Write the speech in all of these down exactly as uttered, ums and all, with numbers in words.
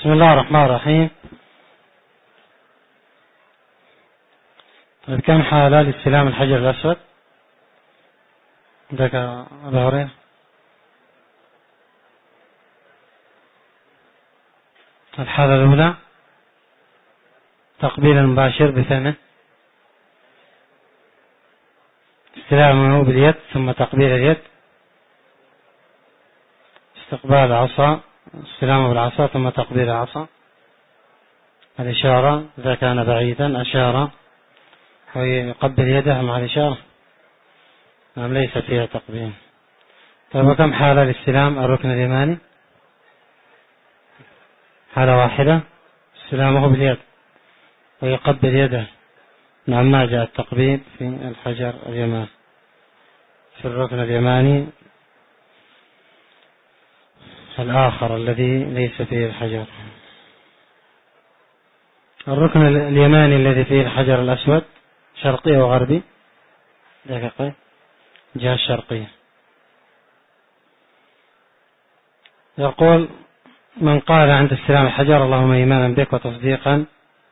بسم الله الرحمن الرحيم. طيب كم حالة لاستلام الحجر الأسود؟ عندك أبو هريرة. الحالة الأولى تقبيل المباشر بفمه، استلامه باليد ثم تقبيل اليد، استقبال العصا، استلامه بالعصا ثم تقبيل العصا، الإشارة إذا كان بعيدا أشار ويقبل يده مع الإشارة، نعم ليس فيها تقبيل. طيب وكم حالة لاستلام الركن اليماني؟ حالة واحدة، استلامه باليد ويقبل يده، نعم ما جاء التقبيل في الحجر اليماني في الركن اليماني الآخر الذي ليس فيه الحجر. الركن اليماني الذي فيه الحجر الأسود شرقي وغربي؟ دقيقة، جهة الشرقية. يقول من قال عند استلام الحجر اللهم إيمانا بك وتصديقا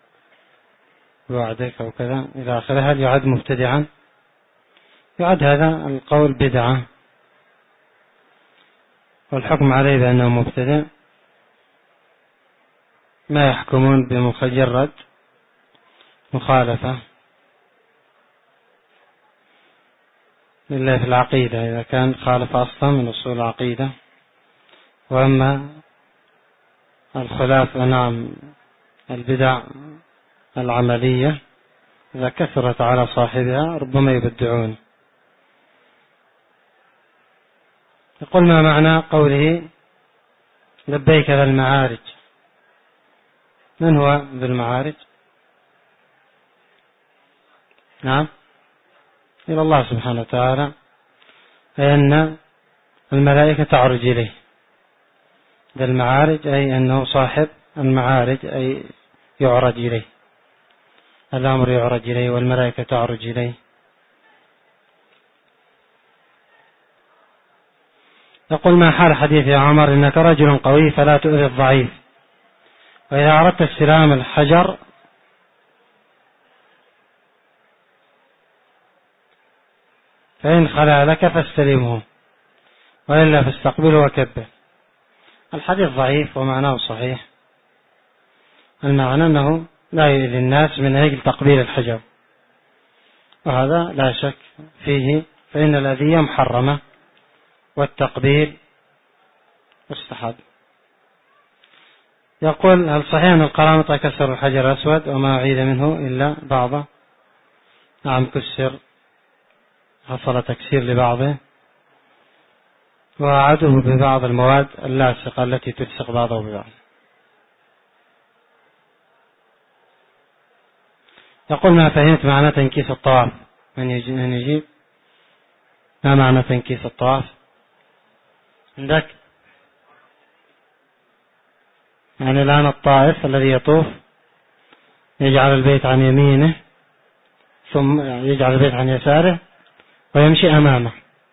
بوعدك أو كذا إلى آخره، هل يعد مبتدعا؟ يعد هذا القول بدعة والحكم عليه بأنه مبتدع، ما يحكمون بمجرد مخالفة إلا في العقيدة إذا كان خالف أصلا من أصول العقيدة. وأما الخلاف نعم البدع العملية إذا كثرت على صاحبها ربما يبدعون. يقول ما معنى قوله لبيك ذا المعارج؟ من هو ذو المعارج؟ نعم إلى الله سبحانه وتعالى، فإن الملائكة تعرج إليه. ذا المعارج أي أنه صاحب المعارج أي يعرج إليه، الأمر يعرج إليه والملائكة تعرج إليه. يقول ما حال حديث يا عمر إنك رجل قوي فلا تؤذي الضعيف، وإذا أردت استلام الحجر فإن خلا لك فاستلمه وإلا فاستقبله وكبه. الحديث ضعيف ومعناه صحيح، المعنى أنه لا يؤذي الناس من أجل تقبيل الحجر، وهذا لا شك فيه، فإن الأذية محرمة والتقبيل مستحب. يقول هل صحيح أن القرامطة كسر الحجر الأسود وما أعيد منه إلا بعضه؟ نعم كسر، حصل تكسير لبعضه وأعاده ببعض المواد اللاصقة التي تلصق بعضه ببعض. يقول ما فهمت معنى تنكيس الطواف؟ من يجيب ما معنى تنكيس الطواف عندك؟ يعني الآن الطائف الذي يطوف يجعل البيت عن يمينه ثم يجعل البيت عن يساره ويمشي أمامه.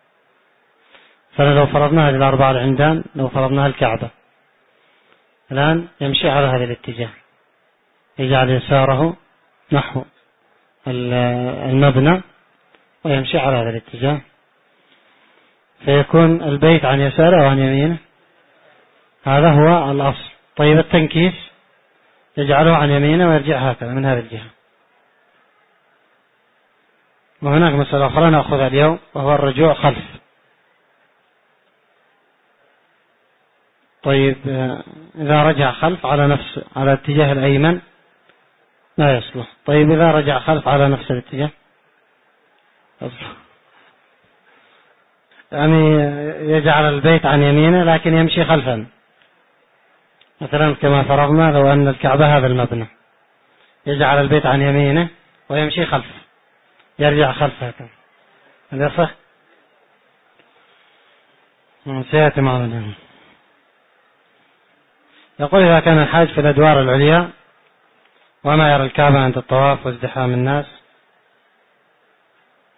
فلو فرضنا هذه الأربعة العمدان، لو فرضناها الكعبة الآن يمشي على هذا الاتجاه، يجعل يساره نحو المبنى ويمشي على هذا الاتجاه، فيكون البيت عن يساره وعن يمينه، هذا هو الأصل. طيب التنكيس يجعله عن يمينه ويرجع هكذا من هذه الجهة. وهناك مسألة أخرى نأخذها اليوم وهو الرجوع خلف. طيب إذا رجع خلف على نفس على الاتجاه الأيمن لا يصلح. طيب إذا رجع خلف على نفس الاتجاه يصلح، يعني يجعل البيت عن يمينه لكن يمشي خلفا، مثلا كما فرضنا لو أن الكعبة هذا المبنى، يجعل البيت عن يمينه ويمشي خلف، يرجع خلف هكذا، هل يصح؟ سيأتي معنا. يقول إذا كان الحاج في الأدوار العليا وما يرى الكعبة عند الطواف وازدحام الناس،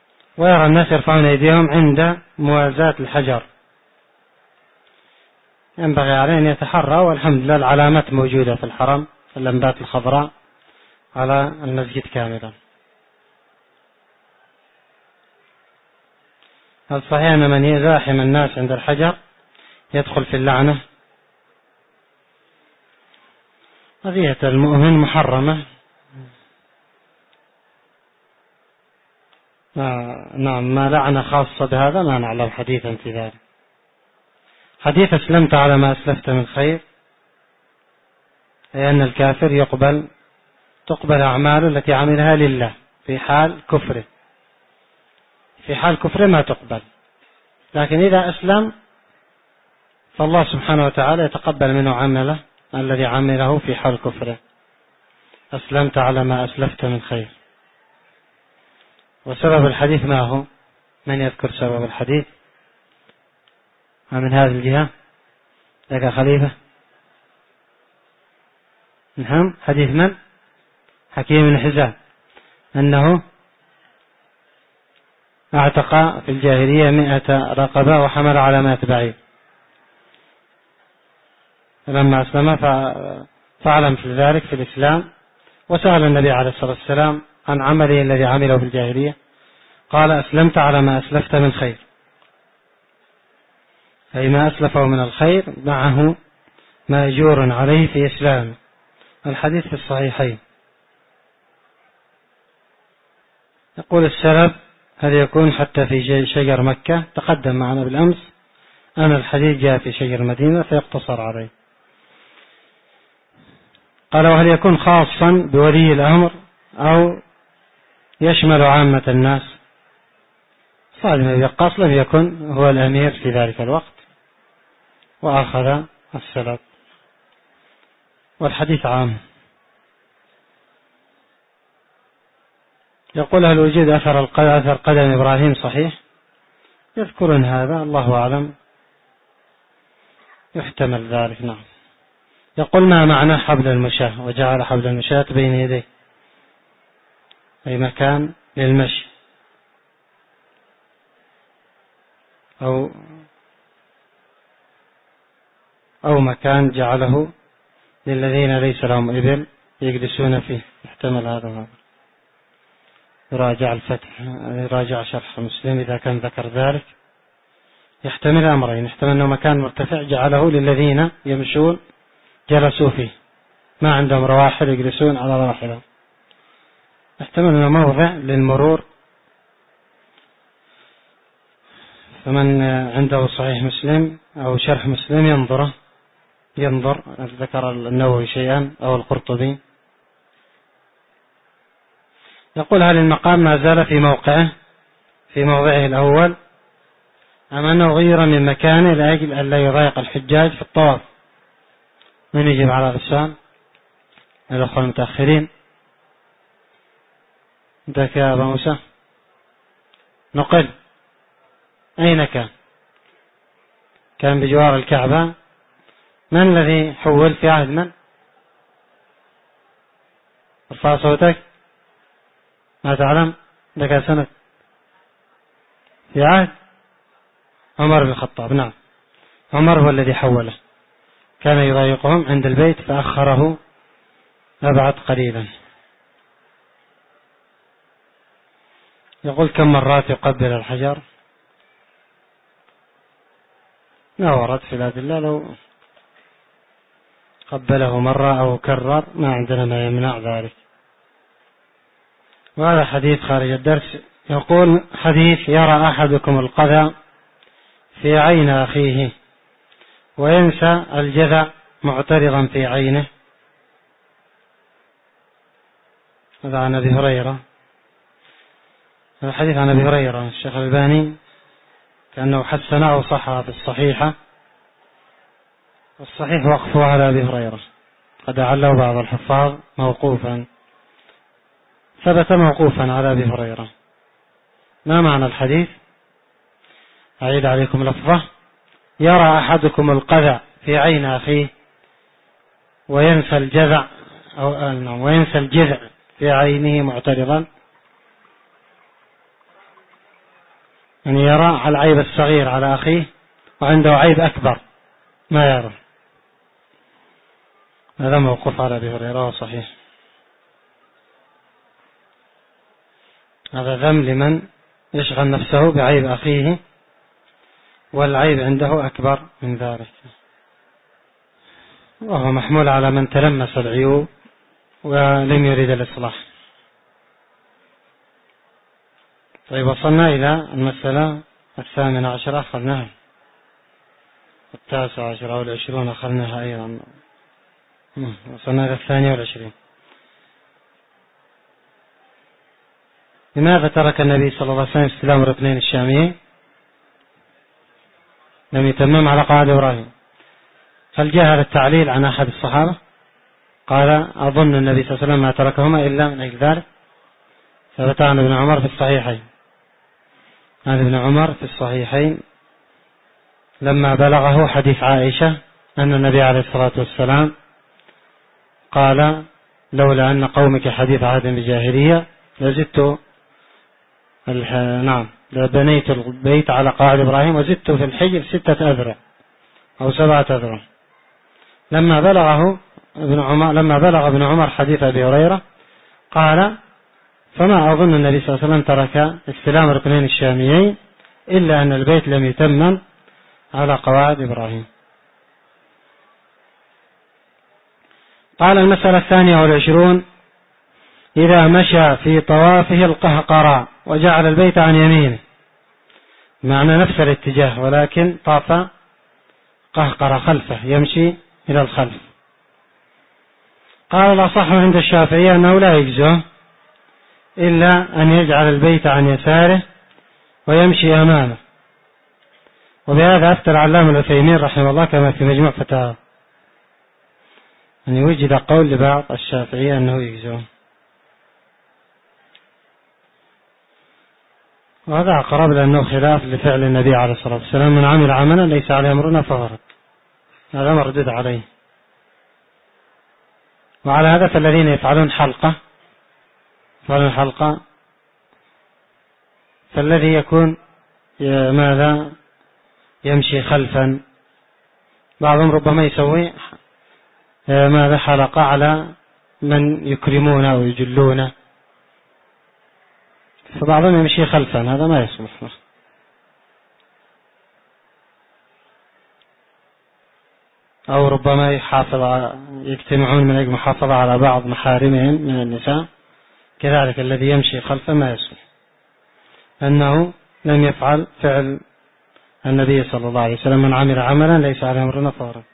ويرى الناس يرفعون أيديهم عند موازاة الحجر، ينبغي عليه أن يتحرى، والحمد لله العلامات موجودة في الحرم، اللمبات الخضراء على المسجد كاملا. هل صحيح أن من يزاحم الناس عند الحجر يدخل في اللعنة؟ قضية المؤمن محرمة. آه نعم، ما لعنة خاصة بهذا ما نعلم حديثا في ذلك. حديث أسلمت على ما أسلفت من خير، أي أن الكافر يقبل تقبل أعماله التي عملها لله في حال كفره، في حال كفره ما تقبل، لكن إذا أسلم فالله سبحانه وتعالى يتقبل منه عمله الذي عمله في حال كفره. أسلمت على ما أسلفت من خير. وسبب الحديث ما هو؟ من يذكر سبب الحديث من هذه الجهة؟ لك خليفة. نعم، حديث من؟ حكيم بن حزام أنه اعتق في الجاهلية مئة رقبة وحمل على مئة بعير، فلما أسلم فعلم في ذلك في الإسلام، وسأل النبي عليه الصلاة والسلام عن عمله الذي عمله في الجاهلية، قال أسلمت على ما أسلفت من خير، أي ما أسلفه من الخير معه مأجور عليه في إسلام. الحديث في الصحيحين. يقول السلف هل يكون حتى في شجر مكة؟ تقدم معنا بالأمس أن الحديث جاء في شجر المدينة فيقتصر عليه. قال وهل يكون خاصا بولي الأمر أو يشمل عامة الناس؟ صالح بن وقاص لم يكن هو الأمير في ذلك الوقت وأخذ السلف، والحديث عام. يقول هل وجد أثر أثر قدم إبراهيم صحيح؟ يذكرون هذا، الله أعلم، يحتمل ذلك. نعم. يقول ما معنى حبل المشاة وجعل حبل المشاة بين يديه؟ أي مكان للمشي أو أو مكان جعله للذين ليس لهم إبل يجلسون فيه، يحتمل هذا وهذا. يراجع الفتح، يراجع شرح مسلم إذا كان ذكر ذلك. يحتمل أمرين، يحتمل أنه مكان مرتفع جعله للذين يمشون جلسوا فيه، ما عندهم رواحل يجلسون على رواحلهم. يحتمل أنه موضع للمرور، فمن عنده صحيح مسلم أو شرح مسلم ينظره ينظر ذكر النووي شيئا أو القرطبي. يقول هل المقام ما زال في موقعه في موضعه الأول أم أنه غير من مكانه لأجل أن لا يضايق الحجاج في الطواف؟ من يجيب على هذا السؤال؟ الأخوة المتأخرين. ذاك يا أبا موسى نقل أين كان؟ كان بجوار الكعبة. من الذي حول في عهد من؟ ارفع صوتك. ما تعلم؟ لك سنة في عهد عمر بن الخطاب. نعم، عمر هو الذي حوله، كان يضايقهم عند البيت فأخره أبعد قليلا. يقول كم مرات يقبل الحجر؟ ما ورد في الأدلة، لو قبله مرة أو كرر ما عندنا ما يمنع ذلك. وهذا حديث خارج الدرس. يقول حديث يرى أحدكم القذى في عين أخيه وينسى الجذع معترضا في عينه. هذا عن أبي هريرة. الحديث عن أبي هريرة الشيخ الألباني كأنه حسنه وصحها في الصحيحة، والصحيح وقفه على أبي هريرة، قد أعله بعض الحفاظ موقوفا، ثبت موقوفا على أبي هريرة. ما معنى الحديث؟ أعيد عليكم لفظه. يرى أحدكم القذع في عين أخيه وينسى الجذع أو وينسى الجذع في عينه معترضا، يعني يرى العيب الصغير على أخيه وعنده عيب أكبر ما يعرف. هذا موقوف على أبي هريرة صحيح. هذا ذم لمن يشغل نفسه بعيب أخيه والعيب عنده أكبر من ذلك، وهو محمول على من تلمس العيوب ولم يريد الإصلاح. طيب وصلنا إلى المسألة الثامنة عشرة أخذناها، التاسعة عشرة أو العشرون أخذناها أيضا. وصلنا إلى الثانية والعشرين. لماذا ترك النبي صلى الله عليه وسلم استلام الركنين الشاميين؟ لم يتمم على قواعد إبراهيم. هل جاء هذا التعليل عن أحد الصحابة؟ قال أظن النبي صلى الله عليه وسلم ما تركهما إلا من أجل ذلك. ثبت عن ابن عمر في الصحيحين، عن ابن عمر في الصحيحين لما بلغه حديث عائشة أن النبي عليه الصلاة والسلام قال لولا أن قومك حديث عهد بجاهلية لزدت نعم لبنيت البيت على قواعد إبراهيم وزدت في الحجر ستة أذرع أو سبعة أذرع. لما بلغه ابن عمر لما بلغ ابن عمر حديث أبي هريرة قال فما أظن النبي صلى الله عليه وسلم ترك استلام ركنين الشاميين إلا أن البيت لم يتمم على قواعد إبراهيم. قال المسألة الثانية والعشرون: إذا مشى في طوافه القهقراء وجعل البيت عن يمينه، معنى نفس الاتجاه ولكن طاف قهقر خلفه يمشي إلى الخلف. قال الأصح عند الشافعية أنه لا يجزه إلا أن يجعل البيت عن يساره ويمشي أمامه، وبهذا أفتى العلامة العثيمين رحمه الله كما في مجموع فتاوى أن يوجد قول لبعض الشافعية أنه يجزه، وهذا أقرب لأنه خلاف لفعل النبي عليه الصلاة والسلام: من عمل عملا ليس عليه أمرنا فهو رد. هذا مردود عليه. وعلى هذا فالذين يفعلون حلقة يفعلون حلقة فالذي يكون ماذا يمشي خلفا، بعضهم ربما يسوي ماذا حلقة على من يكرمونه أو يجلونه، فبعضهم يمشي خلفا، هذا ما يصلح. أو ربما يحافظ يجتمعون من أجل محافظة على بعض محارمهم من النساء، كذلك الذي يمشي خلفا ما يصلح، أنه لم يفعل فعل النبي صلى الله عليه وسلم: من عمل عملا ليس عليه أمرنا فهو رد.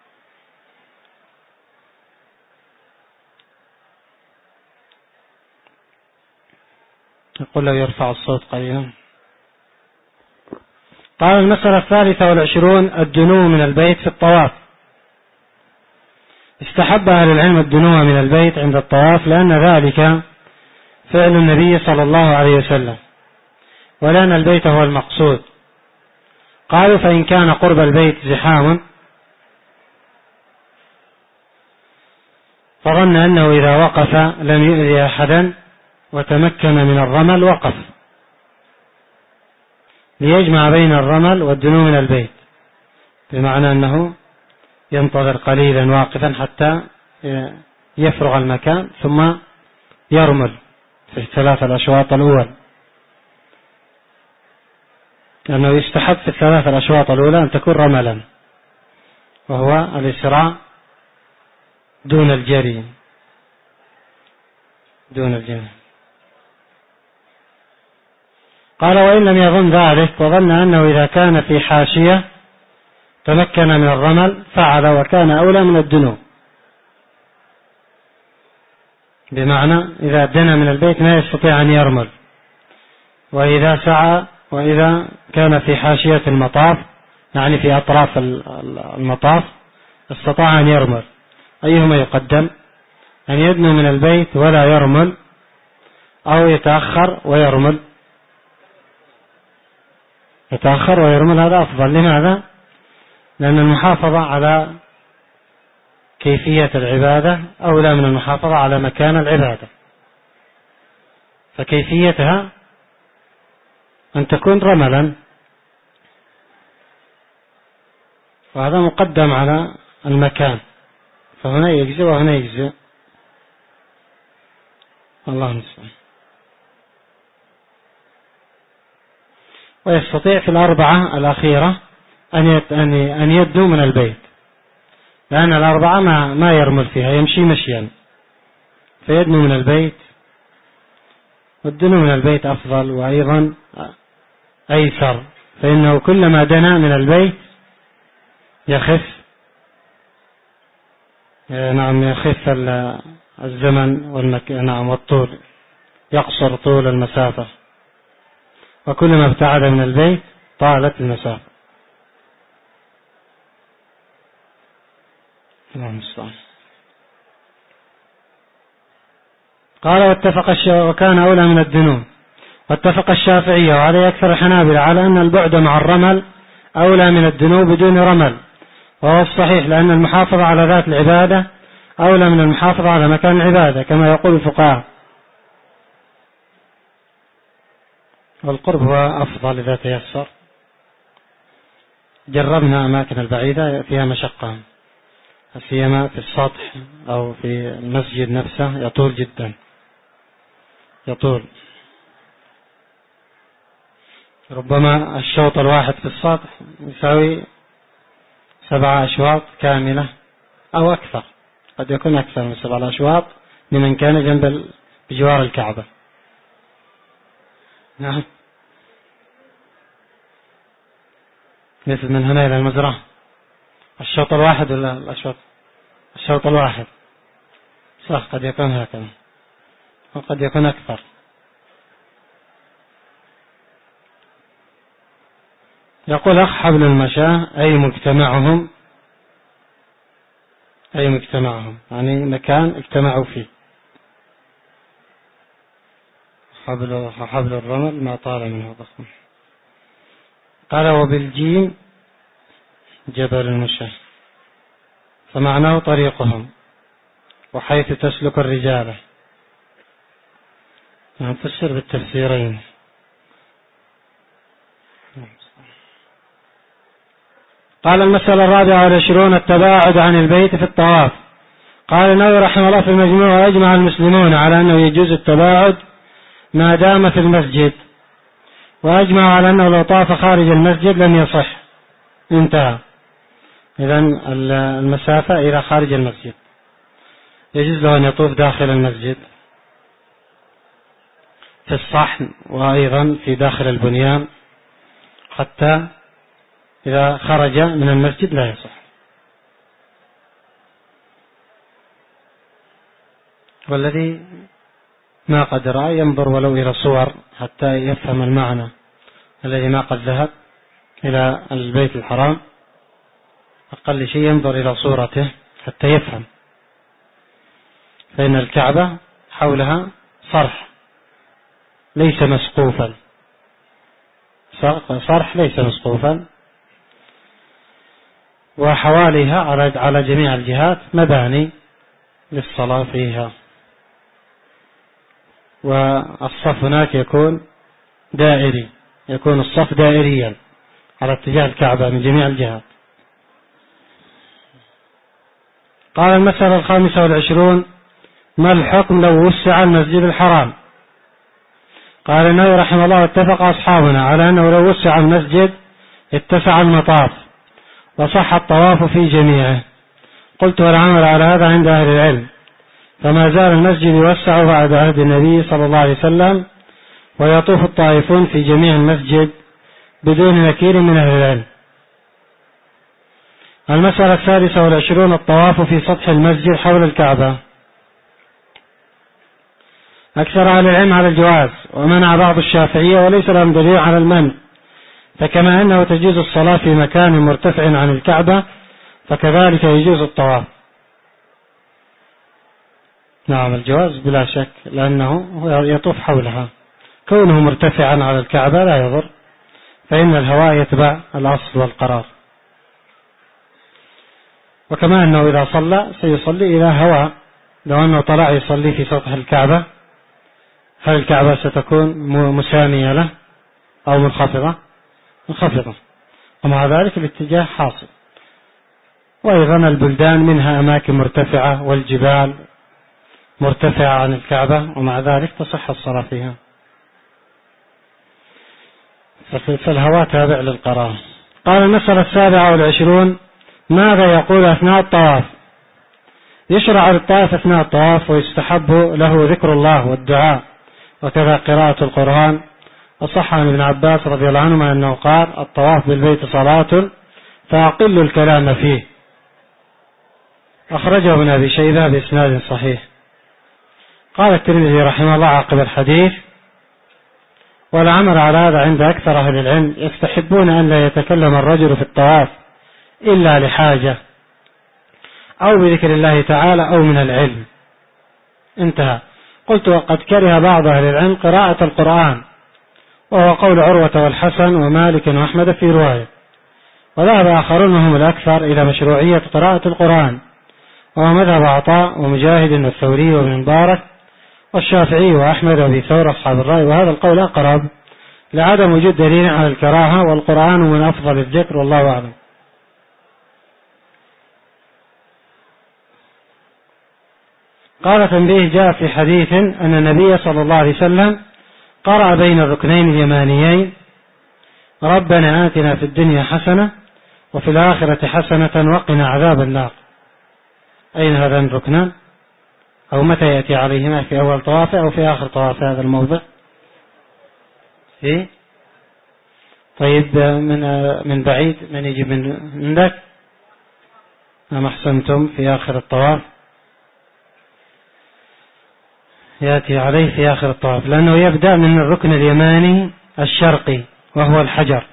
يقول له يرفع الصوت قليلا. قال المسألة الثالثة والعشرون: الدنو من البيت في الطواف. استحب أهل العلم الدنو من البيت عند الطواف لأن ذلك فعل النبي صلى الله عليه وسلم، ولأن البيت هو المقصود. قالوا: فإن كان قرب البيت زحام فظن أنه إذا وقف لم يؤذي أحدا وتمكن من الرمل وقف، ليجمع بين الرمل والدنو من البيت، بمعنى أنه ينتظر قليلا واقفا حتى يفرغ المكان ثم يرمل في الثلاث الأشواط الأول، لأنه يستحب في الثلاث الأشواط الأولى أن تكون رملا، وهو الإسراع دون الجري دون الجري. قال: وإن لم يظن ذلك وظن أنه إذا كان في حاشية تمكن من الرمل فعل وكان أولى من الدنو، بمعنى إذا دنا من البيت ما يستطيع أن يرمل، وإذا سعى وإذا كان في حاشية المطاف يعني في أطراف المطاف استطاع أن يرمل. أيهما يقدم؟ أن يدنو من البيت ولا يرمل، أو يتأخر ويرمل؟ يتأخر ويرمل هذا أفضل. لماذا؟ لأن المحافظة على كيفية العبادة أولى من المحافظة على مكان العبادة، فكيفيتها أن تكون رملا. وهذا مقدم على المكان، فهنا يجزئ وهنا يجزئ. الله المستعان. ويستطيع في الأربعة الأخيرة أن يدنو من البيت، لأن الأربعة ما ما يرمل فيها، يمشي مشيا، فيدنو من البيت، والدنو من البيت أفضل وأيضا أيسر، فإنه كلما دنا من البيت يخف نعم يخف الزمن والمكان نعم والطول، يقصر طول المسافة، وكلما ابتعد من البيت طالت المسافة. قال واتفق الشافعي وكان أولى من الدنو، واتفق الشافعية وعليه أكثر الحنابلة على أن البعد مع الرمل أولى من الدنو بدون رمل، وهو الصحيح، لأن المحافظة على ذات العبادة أولى من المحافظة على مكان العبادة كما يقول الفقهاء، والقرب هو أفضل إذا تيسر. جربنا أماكن البعيدة فيها مشقة، سيما في السطح أو في المسجد نفسه يطول جدا، يطول ربما الشوط الواحد في السطح يساوي سبعة أشواط كاملة أو أكثر، قد يكون أكثر من سبعة أشواط لمن كان جنب بجوار الكعبة. نعم، مثل من هنا إلى المزرعة الشوط الواحد ولا الأشواط؟ الشوط الواحد صح، قد يكون هكذا وقد يكون أكثر. يقول أخ حبل المشاة أي مجتمعهم، أي مجتمعهم يعني مكان اجتمعوا فيه. حبل حبل الرمل ما طال منه ضخم. قال وبالجيم جبل المشاة، فمعناه طريقهم وحيث تسلك الرجالة، نفسر بالتفسيرين. قال المسألة الرابعة والعشرون التباعد عن البيت في الطواف. قال النووي رحمه الله في المجموع ويجمع المسلمون على أنه يجوز التباعد ما دام في المسجد، وأجمع على أنه لو طاف خارج المسجد لم يصح. انتهى. إذن المسافة إلى خارج المسجد، يجوز له أن يطوف داخل المسجد في الصحن وأيضا في داخل البنيان، حتى إذا خرج من المسجد لا يصح. والذي ما قد رأى ينظر ولو إلى صور حتى يفهم المعنى، الذي ما قد ذهب إلى البيت الحرام أقل شيء ينظر إلى صورته حتى يفهم، فإن الكعبة حولها صرح ليس مسقوفا، صرح ليس مسقوفا، وحواليها على جميع الجهات مباني للصلاة فيها، والصف هناك يكون دائري، يكون الصف دائريا على اتجاه الكعبة من جميع الجهات. قال المسألة الخامسة والعشرون ما الحكم لو وسع المسجد الحرام؟ قال النووي رحمه الله اتفق أصحابنا على أنه لو وسع المسجد اتسع المطاف وصح الطواف في جميعه. قلت والعمل على هذا عند أهل العلم، فما زال المسجد يوسع بعد عهد النبي صلى الله عليه وسلم، ويطوف الطائفون في جميع المسجد بدون نكير من أهل العلم. المسألة السادسة والعشرون الطواف في سطح المسجد حول الكعبة. أكثر أهل العلم على الجواز، ومنع بعض الشافعية وليس لهم دليل على المنع، فكما أنه تجوز الصلاة في مكان مرتفع عن الكعبة فكذلك يجوز الطواف. نعم الجواز بلا شك، لأنه يطوف حولها، كونه مرتفعا على الكعبة لا يضر، فإن الهواء يتبع الأصل والقرار، وكما أنه إذا صلى سيصلي إلى هواء، لو أنه طلع يصلي في سطح الكعبة هل الكعبة ستكون مسامية له أو منخفضة؟ منخفضة، ومع ذلك الاتجاه حاصل، وأيضا البلدان منها أماكن مرتفعة والجبال مرتفعة عن الكعبة، ومع ذلك تصح الصلاة فيها، فالهواء تابع للقرار. قال المسألة السابعة والعشرون: ماذا يقول أثناء الطواف؟ يشرع للطائف أثناء الطواف ويستحب له ذكر الله والدعاء وكذا قراءة القرآن. وصح عن ابن عباس رضي الله عنهما أنه قال: الطواف بالبيت صلاة فأقل الكلام فيه. أخرجه ابن أبي شيبة بإسناد صحيح. قال الترمذي رحمه الله عقب الحديث: والعمل على هذا عند أكثر أهل العلم، يستحبون أن لا يتكلم الرجل في الطواف إلا لحاجة أو بذكر الله تعالى أو من العلم. انتهى. قلت: وقد كره بعض أهل العلم قراءة القرآن، وهو قول عروة والحسن ومالك وأحمد في رواية، وذهب آخرون هم الأكثر إلى مشروعية قراءة القرآن، وهو مذهب عطاء ومجاهد والثوري وابن مبارك والشافعي وأحمد وأبي ثور أصحاب الرأي، وهذا القول أقرب لعدم وجود دليل على الكراهة، والقرآن من أفضل الذكر والله أعلم. قال: تنبيه: جاء في حديث أن النبي صلى الله عليه وسلم قرأ بين الركنين اليمانيين: ربنا آتنا في الدنيا حسنة وفي الآخرة حسنة وقنا عذاب النار. أين هذان الركنان؟ أو متى يأتي عليهما؟ في أول طواف أو في آخر طواف هذا الموضع؟ إيه؟ طيب، من من بعيد من يجي من عندك؟ أم أحسنتم في آخر الطواف؟ يأتي عليه في آخر الطواف، لأنه يبدأ من الركن اليماني الشرقي وهو الحجر،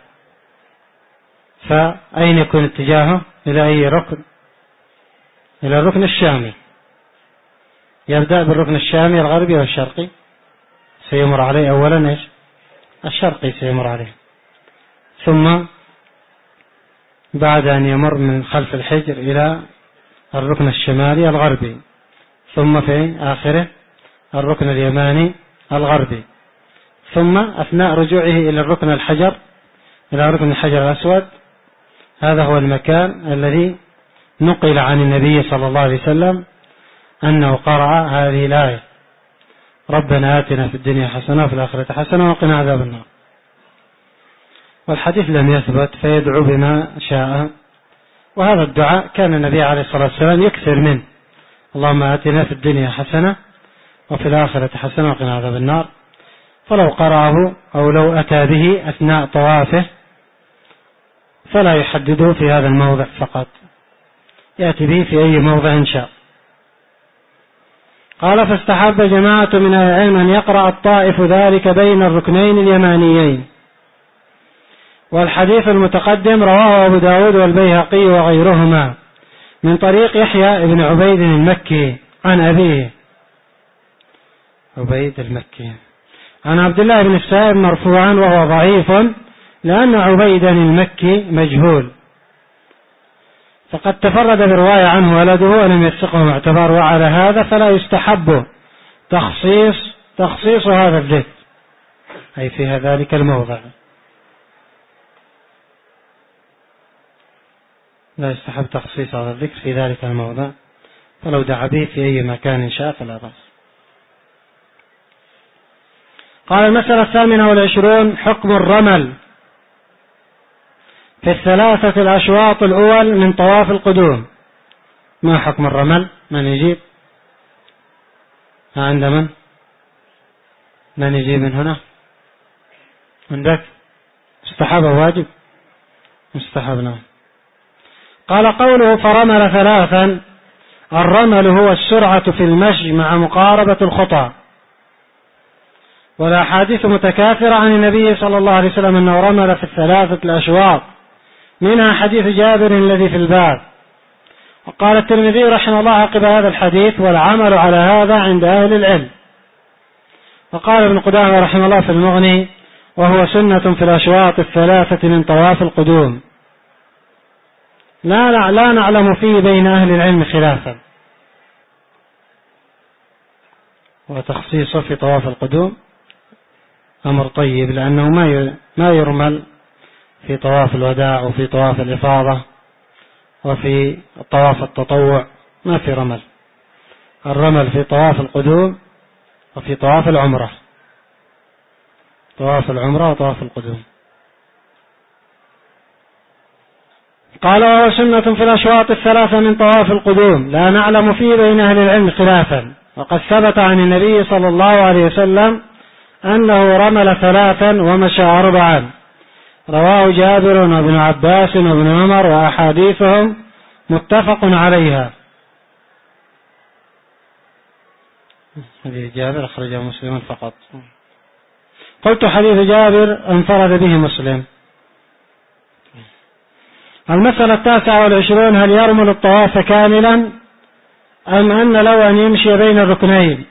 فأين يكون اتجاهه؟ إلى أي ركن؟ إلى الركن الشامي. يبدأ بالركن الشامي الغربي والشرقي، سيمر عليه أولا إيش؟ الشرقي سيمر عليه، ثم بعد أن يمر من خلف الحجر إلى الركن الشمالي الغربي، ثم في آخره الركن اليماني الغربي، ثم أثناء رجوعه إلى الركن الحجر إلى ركن الحجر الأسود. هذا هو المكان الذي نقل عن النبي صلى الله عليه وسلم أنه قرأ هذه الآية: ربنا آتنا في الدنيا حسنة وفي الآخرة حسنة وقنا عذاب النار. والحديث لم يثبت، فيدعو بما شاء، وهذا الدعاء كان النبي عليه الصلاة والسلام يكثر منه: اللهم آتنا في الدنيا حسنة وفي الآخرة حسنة وقنا عذاب النار. فلو قرأه أو لو أتى به أثناء طوافه فلا يحدده في هذا الموضع فقط، يأتي به في أي موضع إن شاء. قال: فاستحب جماعة من أهل العلم أن يقرأ الطائف ذلك بين الركنين اليمانيين. والحديث المتقدم رواه أبو داود والبيهقي وغيرهما من طريق يحيى بن عبيد المكي عن أبيه عبيد المكي عن عبد الله بن السائب مرفوعا، وهو ضعيف لأن عبيدا المكي مجهول، فقد تفرد برواية عنه ولده ولم يثقه معتبر، وعلى هذا فلا يستحب تخصيص تخصيص هذا الذكر، أي في ذلك الموضع لا يستحب تخصيص هذا الذكر في ذلك الموضع، فلو دعا به في أي مكان شاء فلا بأس. قال: المسألة الثامنة والعشرون: حكم الرمل في الثلاثة الأشواط الأول من طواف القدوم. ما حكم الرمل؟ من يجيب؟ عند من؟ من يجيب من هنا؟ عندك؟ مستحب واجب؟ مستحب. نعم. قال: قوله فرمل ثلاثا: الرمل هو السرعة في المشي مع مقاربة الخطى، والأحاديث متكاثرة عن النبي صلى الله عليه وسلم أنه رمل في الثلاثة الأشواط، منها حديث جابر الذي في الباب. وقال الترمذي رحمه الله عقب هذا الحديث: والعمل على هذا عند أهل العلم. وقال ابن قدامة رحمه الله في المغني: وهو سنة في الأشواط الثلاثة من طواف القدوم، لا لا نعلم فيه بين أهل العلم خلافا. وتخصيصه في طواف القدوم أمر طيب، لأنه ما ما يرمل في طواف الوداع وفي طواف الإفاضة وفي طواف التطوع ما في رمل. الرمل في طواف القدوم وفي طواف العمرة، طواف العمرة وطواف القدوم. قال: وهو سنة في الأشواط الثلاثة من طواف القدوم، لا نعلم فيه بين أهل العلم خلافا، وقد ثبت عن النبي صلى الله عليه وسلم أنه رمل ثلاثا ومشى أربعا. رواه جابر وابن عباس وابن عمر، وأحاديثهم متفق عليها. حديث جابر أخرجه مسلم فقط. قلت: حديث جابر انفرد به مسلم. المسألة التاسعة والعشرون: هل يرمل الطواف كاملا أم أن له أن يمشي بين الركنين؟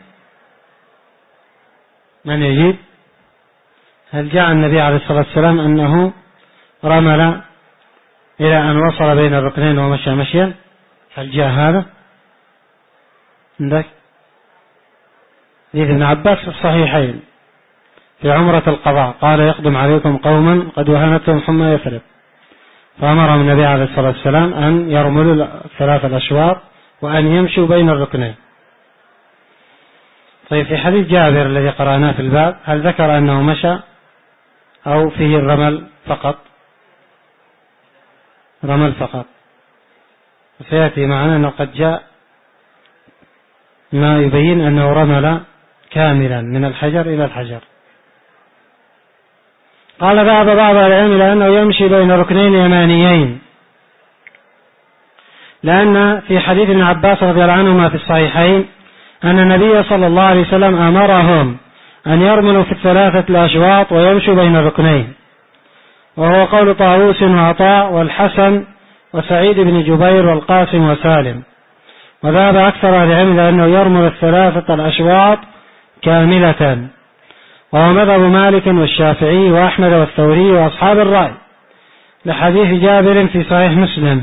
من يجيب؟ هل جاء النبي عليه الصلاة والسلام أنه رمل إلى أن وصل بين الركنين ومشى مشيا؟ هل جاء هذا عندك؟ حديث ابن عباس في الصحيحين في عمرة القضاء قال: يقدم عليكم قوما قد وهنتهم حمى يثرب، فأمرهم النبي عليه الصلاة والسلام أن يرملوا ثلاث الأشواط وأن يمشوا بين الركنين. طيب، في حديث جابر الذي قرأناه في الباب هل ذكر أنه مشى أو فيه الرمل فقط؟ رمل فقط. وسيأتي معنا أنه قد جاء ما يبين أنه رمل كاملا من الحجر إلى الحجر. قال: ذهب بعض العلم إلى أنه يمشي بين ركنين يمانيين، لأن في حديث ابن عباس رضي الله عنهما في الصحيحين أن النبي صلى الله عليه وسلم أمرهم أن يرملوا في الثلاثة الأشواط ويمشوا بين الركنين، وهو قول طاووس وعطاء والحسن وسعيد بن جبير والقاسم وسالم. وذهب أكثر العلم إلى أنه يرمل الثلاثة الأشواط كاملة، وهو مذهب مالك والشافعي وأحمد والثوري وأصحاب الرأي، لحديث جابر في صحيح مسلم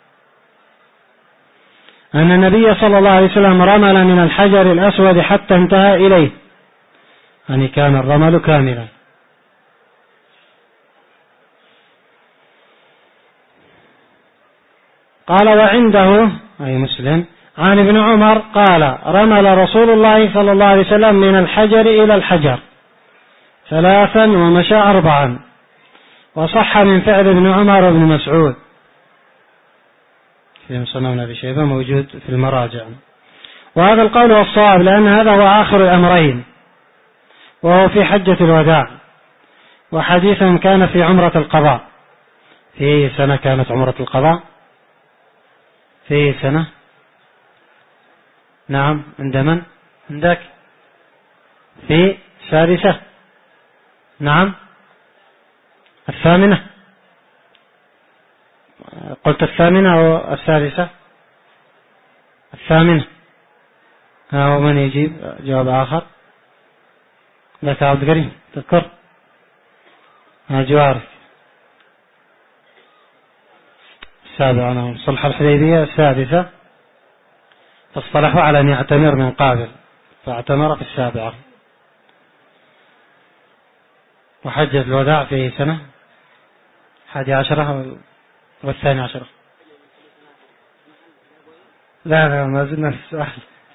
أن النبي صلى الله عليه وسلم رمل من الحجر الأسود حتى انتهى إليه، يعني كان الرمل كاملا. قال: وعنده أي مسلم عن ابن عمر قال: رمل رسول الله صلى الله عليه وسلم من الحجر إلى الحجر ثلاثا ومشى أربعا. وصح من فعل ابن عمر وابن مسعود في مسنن ابن أبي شيبة موجود في المراجع. وهذا القول هو الصواب، لأن هذا هو آخر الأمرين، وهو في حجة الوداع، وحديثهم كان في عمرة القضاء. في أي سنة كانت عمرة القضاء؟ في أي سنة؟ نعم، عند من؟ عندك؟ في السادسة. نعم، الثامنة. قلت الثامنة أو السادسة؟ الثامنة. ها هو من يجيب جواب آخر؟ لك عبد الكريم تذكر؟ ها جوارك. السابعة. نعم، صلح الحديبية السادسة، فاصطلحوا على أن يعتمر من قابل فاعتمر في السابعة. وحجة الوداع في سنة حادي عشرة والثاني عشرة. لا لا ما زلنا في السؤال.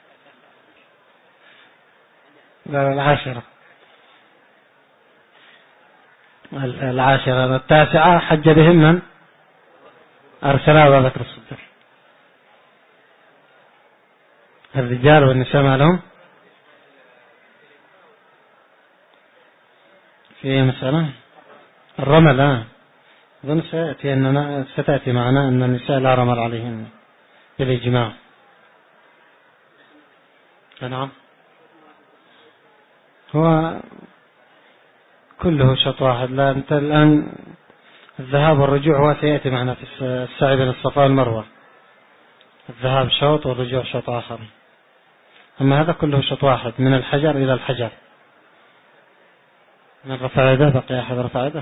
لا لا العاشرة. العاشرة. التاسعة حج بهم من أرسلها أبا بكر الصديق. الرجال والنساء ما لهم في مسألة الرمل. آه. أظن سيأتي أننا ستأتي معنا أن النساء لا رمل عليهن بالإجماع. نعم، هو كله شوط واحد. لا أنت الآن الذهاب والرجوع هو سيأتي معنا في السعي بين الصفا والمروة، الذهاب شوط والرجوع شوط آخر. أما هذا كله شوط واحد من الحجر إلى الحجر. من رفع يده بقي أحد رفع يده.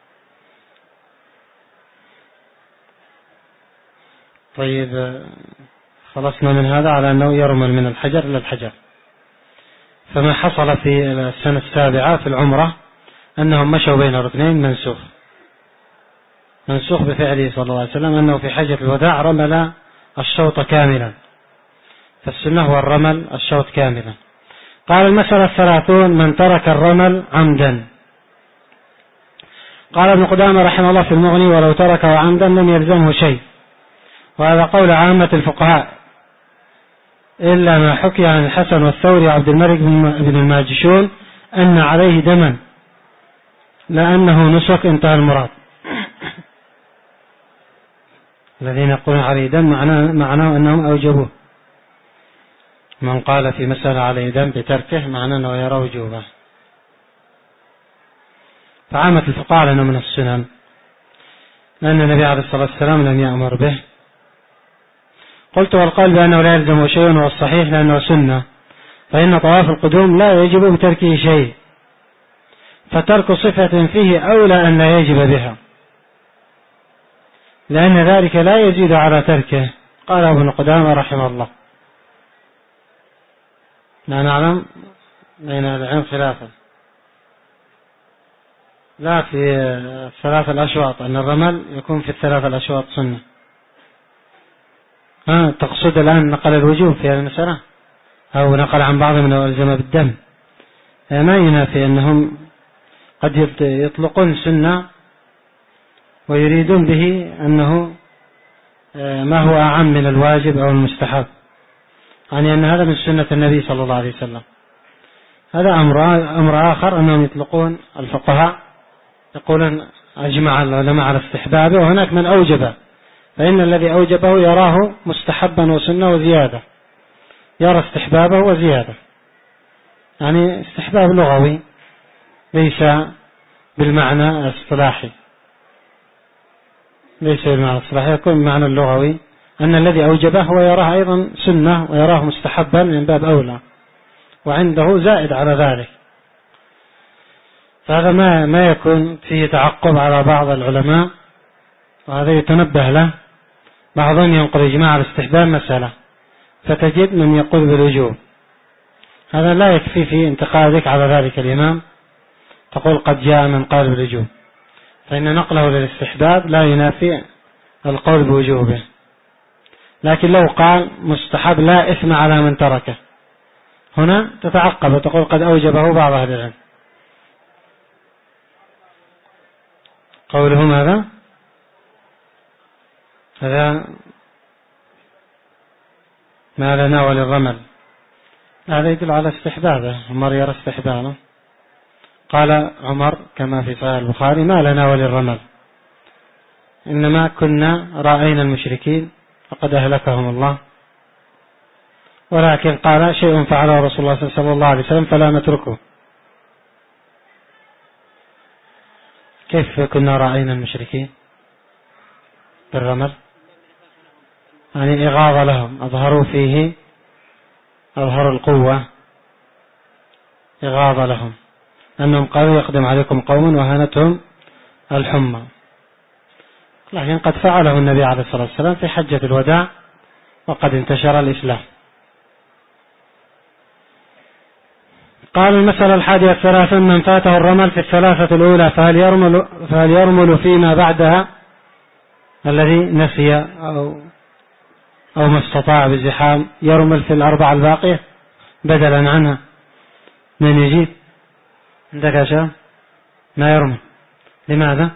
طيب، خلصنا من هذا على أنه يرمل من الحجر إلى الحجر. فما حصل في السنة السابعة في العمرة أنهم مشوا بين ركنين منسوخ، منسوخ بفعله صلى الله عليه وسلم أنه في حجة الوداع رمل الشوط كاملا، فالسنة هو الرمل الشوط كاملا. قال المسألة الثلاثون: من ترك الرمل عمدا. قال ابن قدامة رحمه الله في المغني: ولو تركه عمدا لم يلزمه شيء، وهذا قول عامة الفقهاء إلا ما حكي عن الحسن والثوري وعبد الملك بن الماجشون أن عليه دما لأنه نسك انتهى المراد. الذين يقولون عليه دم معناه, معناه أنهم أوجبوه. من قال في مسألة عليه دم بتركه معناه أنه يرى وجوبه. فعامة الفقهاء لنا من السنن، لأن النبي عليه الصلاة والسلام لم يأمر به. قلت: والقول بأنه لا يلزم شيء هو الصحيح لأنه سنة، فإن طواف القدوم لا يجب بتركه شيء، فترك صفة فيه أولى أن لا يجب بها، لأن ذلك لا يزيد على تركه. قال ابن قدامة رحمه الله: لا نعلم بين العلم خلافا، لا في الثلاث الأشواط أن الرمل يكون في الثلاث الأشواط سنة. ها تقصد الآن نقل الوجوب في هذه المسألة أو نقل عن بعض من الزم بالدم؟ ما ينافي أنهم قد يطلقون سنة ويريدون به أنه ما هو أعم من الواجب أو المستحب، يعني أن هذا من سنة النبي صلى الله عليه وسلم. هذا أمر, أمر آخر أنهم يطلقون الفقهاء يقولون أجمع العلماء على استحبابه، وهناك من أوجبه، فإن الذي أوجبه يراه مستحبا وسنة وزيادة، يرى استحبابه وزيادة، يعني استحباب لغوي ليس بالمعنى الاصطلاحي، ليس بالمعنى الاصطلاحي، يكون بالمعنى اللغوي أن الذي أوجبه هو يراه أيضا سنة ويراه مستحبا من باب أولى، وعنده زائد على ذلك. فهذا ما ما يكون فيه تعقب على بعض العلماء، وهذا يتنبه له. بعضهم ينقل إجماع على استحباب مسألة فتجد من يقول بالوجوب، هذا لا يكفي في انتقادك على ذلك الإمام تقول قد جاء من قال بالوجوب، فإن نقله للاستحباب لا ينافي القول بوجوبه. لكن لو قال مستحب لا إثم على من تركه، هنا تتعقب وتقول قد أوجبه بعض أهل العلم. قولهم هذا هذا ما لنا وللرمل، هذا يدل على استحبابه، عمر يرى استحبابه. قال عمر كما في صحيح البخاري: ما لنا وللرمل، إنما كنا رأينا المشركين فقد أهلكهم الله، ولكن قال شيء فعله رسول الله صلى الله عليه وسلم فلا نتركه. كيف كنا رأينا المشركين بالرمل؟ يعني إغاظة لهم، أظهروا فيه أظهروا القوة، إغاظة لهم، أنهم قالوا يقدم عليكم قوم وهانتهم الحمى، لكن قد فعله النبي عليه الصلاة والسلام في حجة الوداع وقد انتشر الإسلام. قال المسألة الحادية والثلاثون: من فاته الرمل في الثلاثة الأولى فهل يرمل, فهل يرمل فيما بعدها الذي نسي أو, أو ما استطاع بزحام؟ يرمل في الأربعة الباقية بدلا عنها. من يجيب عندك يا شام؟ ما يرمل. لماذا؟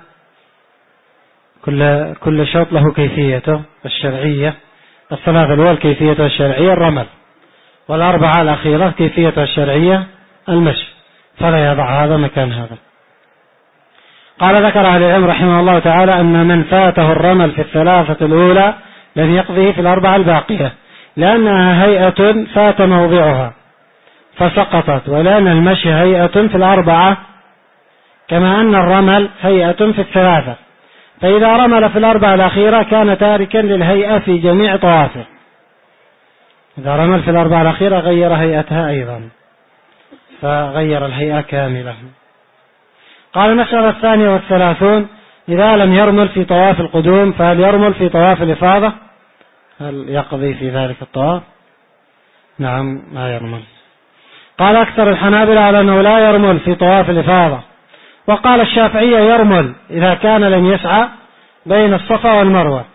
كل, كل شوط له كيفيته الشرعية. الثلاثة الأول كيفيته الشرعية الرمل، والأربعة الأخيرة كيفيته الشرعية المشي، فلا يضع هذا مكان هذا. قال ذكر أهل العلم رحمه الله تعالى أن من فاته الرمل في الثلاثة الأولى لم يقضيه في الأربعة الباقية، لأنها هيئة فات موضعها فسقطت، ولأن المشي هيئة في الأربعة كما أن الرمل هيئة في الثلاثة، فإذا رمل في الأربعة الأخيرة كان تاركا للهيئة في جميع طوافه. إذا رمل في الأربعة الأخيرة غير هيئتها أيضا، فغير الهيئة كاملة. قال المسألة الثانية والثلاثون: إذا لم يرمل في طواف القدوم فهل يرمل في طواف الإفاضة؟ هل يقضي في ذلك الطواف؟ نعم لا يرمل. قال أكثر الحنابلة على أنه لا يرمل في طواف الإفاضة، وقال الشافعية يرمل إذا كان لم يسعى بين الصفا والمروة.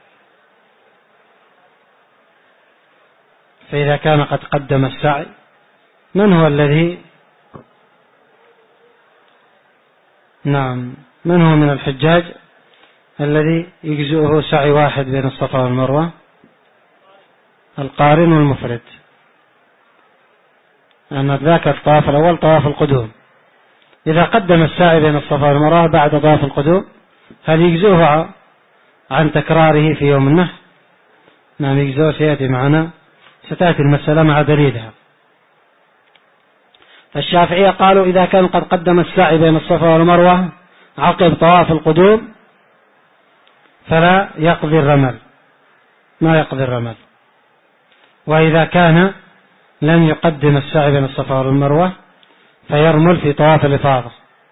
فإذا كان قد قدم السعي، من هو الذي نعم من هو من الحجاج الذي يجزئه سعي واحد بين الصفا والمروة؟ القارن والمفرد، أن ذاك الطواف الأول طواف القدوم. إذا قدم السعي بين الصفا والمروة بعد طواف القدوم، هل يجزئه عن تكراره في يوم النحر؟ نعم يجزئه، سيأتي معنا، ستأتي المسألة مع دليلها. فالشافعية قالوا إذا كان قد قدم السعي بين الصفا والمروة عقب طواف القدوم فلا يقضي الرمل، ما يقضي الرمل. وإذا كان لم يقدم السعي بين الصفا والمروة فيرمل في طواف الإفاضة،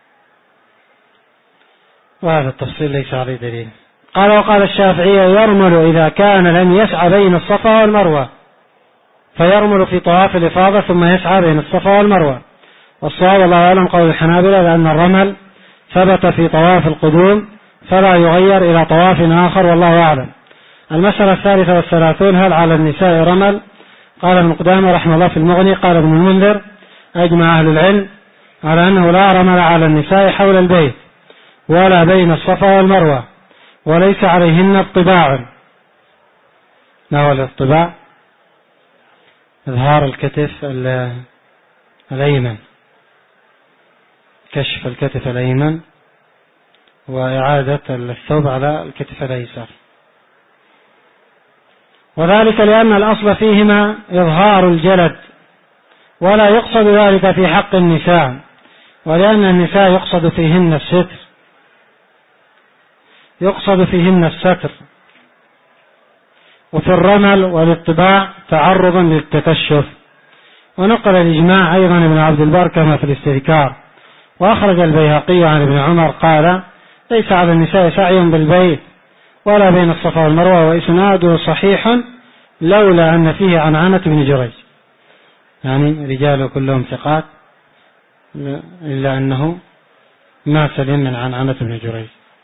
وهذا التفصيل ليس عليه دليل. قال وقال الشافعية يرمل إذا كان لم يسعى بين الصفا والمروة، فيرمل في طواف الإفاضة ثم يسعى بين الصفا والمروة. والصواب الله أعلم قول الحنابلة لأن الرمل ثبت في طواف القدوم فلا يغير إلى طواف آخر، والله أعلم. المسألة الثالثة والثلاثون، هل على النساء رمل؟ قال ابن قدامة رحمه الله في المغني، قال ابن المنذر أجمع أهل العلم على أنه لا رمل على النساء حول البيت ولا بين الصفا والمروة، وليس عليهن اطباع. ما هو الاطباع؟ إظهار الكتف الأيمن، كشف الكتف الأيمن، وإعادة الثوب على الكتف الأيسر. وذلك لأن الأصل فيهما إظهار الجلد، ولا يقصد ذلك في حق النساء، ولأن النساء يقصد فيهن الستر يقصد فيهن الستر وفي الرمل والاطباع تعرضا للتكشف. ونقل الإجماع أيضا ابن عبد البر كما في الاستذكار. وأخرج البيهقي عن ابن عمر قال ليس على النساء سعي بالبيت ولا بين الصفا والمروة، وإسناده صحيح لولا أن فيه عنعنة بن جريج، يعني رجاله كلهم ثقات إلا أنه ما سلم من عنعنة بن جريج،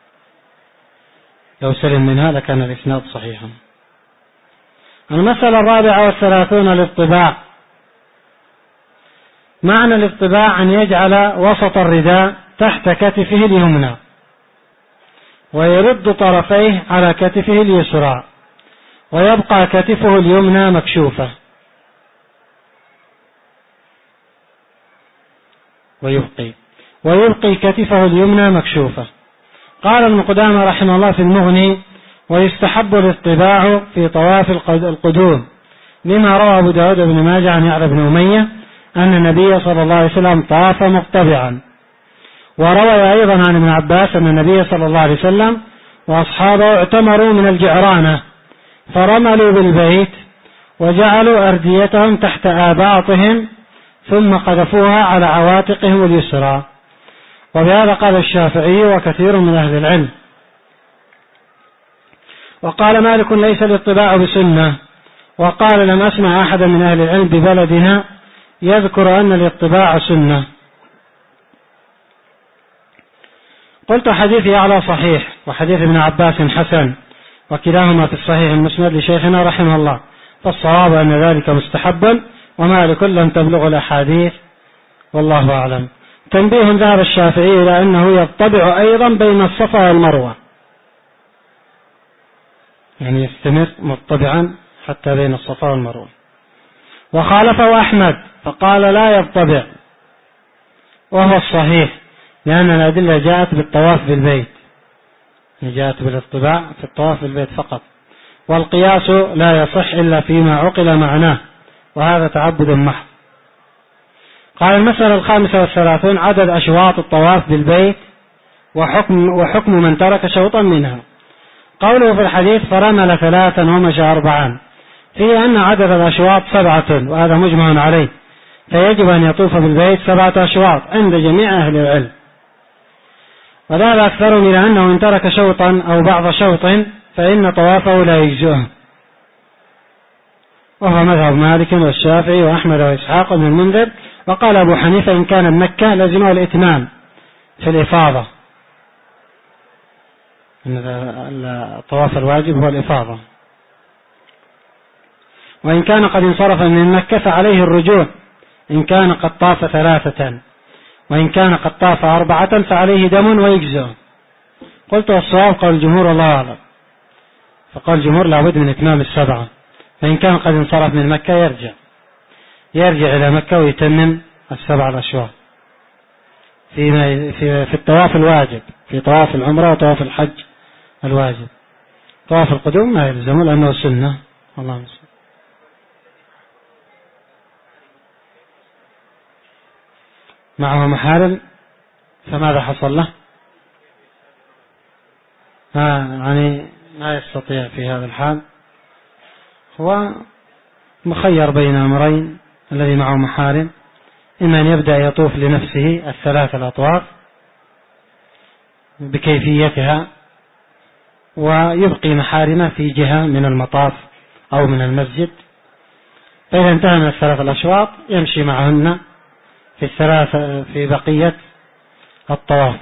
لو سلم منها لكان الإسناد صحيحا. المسألة الرابعة والثلاثون، الاطباع. معنى الاطباع أن يجعل وسط الرداء تحت كتفه اليمنى ويرد طرفيه على كتفه اليسرى، ويبقى كتفه اليمنى مكشوفة ويبقي ويبقي كتفه اليمنى مكشوفة. قال ابن قدامة رحمه الله في المغني ويستحب الاطباع في طواف القدوم، لما روى أبو داود بن ماجه عن يعلى بن أمية أن النبي صلى الله عليه وسلم طاف مطبعا. وروى أيضا عن ابن عباس أن النبي صلى الله عليه وسلم وأصحابه اعتمروا من الجعرانة فرملوا بالبيت وجعلوا أرديتهم تحت آباطهم ثم قذفوها على عواتقهم اليسرى. وبهذا قال الشافعي وكثير من أهل العلم. وقال مالك ليس الاطباع بسنة، وقال لم أسمع أحدا من أهل العلم ببلدنا يذكر أن الاطباع سنة. قلت حديث يعلى صحيح وحديث ابن عباس حسن، وكلاهما في الصحيح المسند لشيخنا رحمه الله، فالصواب أن ذلك مستحب، ومالك لم تبلغ الأحاديث، والله أعلم. تنبيه، ذهب الشافعي إلى أنه يطبع أيضا بين الصفا والمروة، يعني يستمر مطبعا حتى بين الصفا والمروة. وخالفه أحمد فقال لا يطبع، وهو الصحيح، لأن الأدلة جاءت بالطواف بالبيت، جاءت بالاطباع في الطواف بالبيت فقط، والقياس لا يصح إلا فيما عقل معناه، وهذا تعبد محض. قال المسألة الخامسة والثلاثون، عدد أشواط الطواف بالبيت وحكم, وحكم من ترك شوطا منها. قوله في الحديث فرمل ثلاثا ومشى أربعا، فيه أن عدد الأشواط سبعة، وهذا مجمع عليه، فيجب أن يطوف بالبيت سبعة أشواط عند جميع أهل العلم. وذهب أكثرهم إلى أنه إن ترك شوطا أو بعض شوط فإن طوافه لا يجزئه، وهو مذهب مالك والشافعي وأحمد وإسحاق وابن المنذر. وقال أبو حنيفة إن كان مكة لزمه الإتمام في الإفاضة، الطواف الواجب هو الإفاضة. وإن كان قد انصرف من مكة فعليه الرجوع إن كان قد طاف ثلاثة، وإن كان قد طاف أربعة فعليه دم ويجزئ. قلت والصواب قول الجمهور والله أعلم، فقال الجمهور لابد من إتمام السبعة. فإن كان قد انصرف من مكة يرجع يرجع إلى مكة ويتمم السبع الأشواط في في في الطواف الواجب، في طواف العمرة وطواف الحج الواجب. طواف القدوم ما يلزم لأنه سنة. الله مسلم. معه محارم فماذا حصل له؟ ها يعني ما يستطيع في هذا الحال، هو مخير بين أمرين. الذي معه محارم إما أن يبدأ يطوف لنفسه الثلاث الأطواف بكيفيتها ويبقي محارمه في جهة من المطاف أو من المسجد، فإذا انتهى من الثلاث الأشواط يمشي معهن في الثلاثة في بقية الطواف.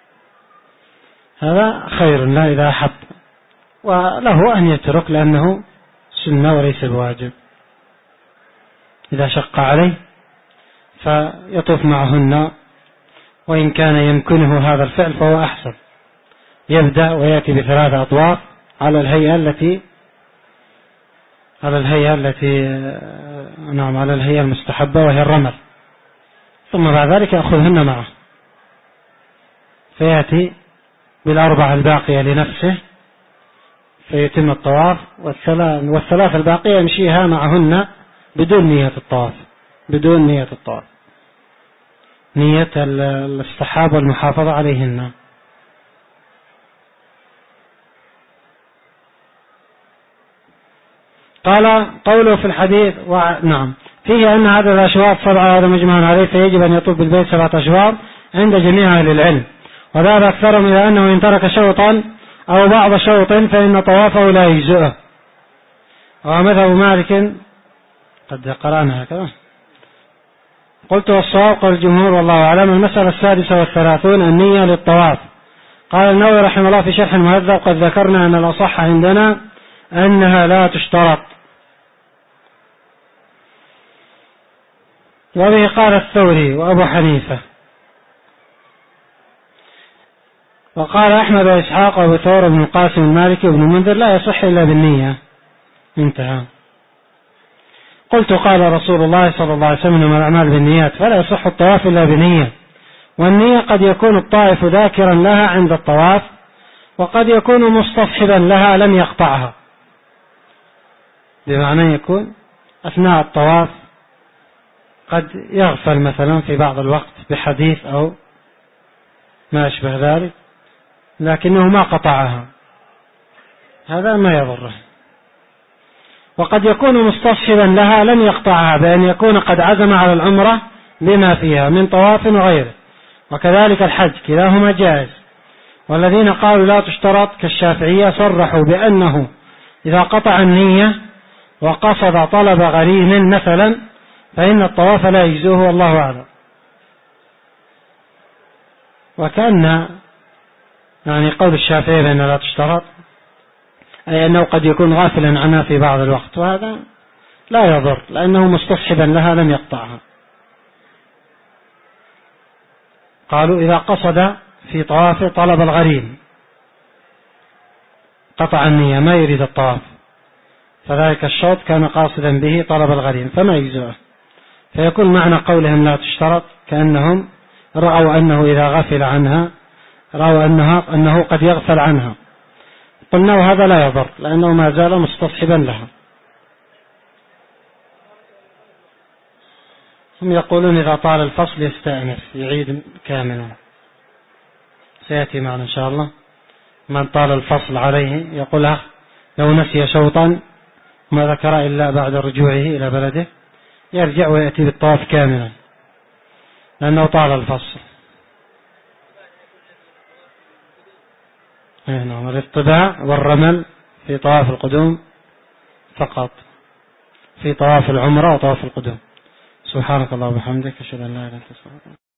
هذا خير له إذا أحب، وله أن يترك لأنه سنة وليس بواجب. إذا شق عليه فيطوف معهن، وإن كان يمكنه هذا الفعل فهو أحسن. يبدأ ويأتي بثلاثة أطواف على الهيئة التي على الهيئة التي نعم على الهيئة المستحبة وهي الرمل، ثم بعد ذلك يأخذهن معه فيأتي بالأربعة الباقية لنفسه فيتم الطواف، والثلاث الباقية يمشيها معهن بدون نية الطواف، بدون نية الطواف، نية الاستحاب والمحافظة عليهن. قال قوله في الحديث و... نعم فيه أن عدد الأشواط سبعة هذا مجمع عليه، فيجب أن يطوف بالبيت سبعة أشواط عند جميع أهل العلم، وذهب أكثرهم إلى أنه إن ترك شوطا أو بعض شوط فإن طوافه لا يجزئه. ومذهب مالك قد قرأنا هكذا. قلت والصواب قال الجمهور والله أعلم. المسألة السادسة والثلاثون النية للطواف. قال النووي رحمه الله في شرح المهذب قد ذكرنا أن الأصح عندنا أنها لا تشترط، وبه قال الثوري وأبو حنيفة، وقال أحمد وإسحاق وأبو ثور بن القاسم المالكي وابن المنذر لا يصح إلا بالنية. انتهى. قلت قال رسول الله صلى الله عليه وسلم إنما الأعمال بالنيات، فلا يصح الطواف إلا بنية، والنية قد يكون الطائف ذاكرا لها عند الطواف، وقد يكون مستصحبا لها لم يقطعها، بمعنى يكون أثناء الطواف قد يغفل مثلا في بعض الوقت بحديث أو ما أشبه ذلك لكنه ما قطعها، هذا ما يضره. وقد يكون مستصحبا لها لم يقطعها بأن يكون قد عزم على العمرة بما فيها من طواف وغيره، وكذلك الحج كلاهما جائز. والذين قالوا لا تشترط كالشافعية صرحوا بأنه إذا قطع النية وقصد طلب غريم مثلا فإن الطواف لا يجزوه والله أعلم. وكأن يعني قول الشافعي بأنها لا تشترط أي أنه قد يكون غافلا عنها في بعض الوقت، وهذا لا يضر لأنه مستصحبا لها لم يقطعها. قالوا إذا قصد في طوافه طلب الغريم قطع النية ما يريد الطواف، فذلك الشوط كان قاصدا به طلب الغريم فما يجزئه، فيكون معنى قولهم لا تشترط كأنهم رأوا أنه إذا غفل عنها رأوا أنها أنه قد يغفل عنها. قلنا وهذا لا يضر لأنه ما زال مستصحبا لها. هم يقولون إذا طال الفصل يستأنف يعيد كاملا، سيأتي معنا إن شاء الله. من طال الفصل عليه يقول لو نسي شوطا ما ذكر إلا بعد رجوعه إلى بلده يرجع ويأتي بالطواف كاملا لأنه طال الفصل. نعم الاطباع والرمل في طواف القدوم فقط، في طواف العمرة وطواف القدوم. سبحانك اللهم وبحمدك أشهد أن لا إله إلا أنت.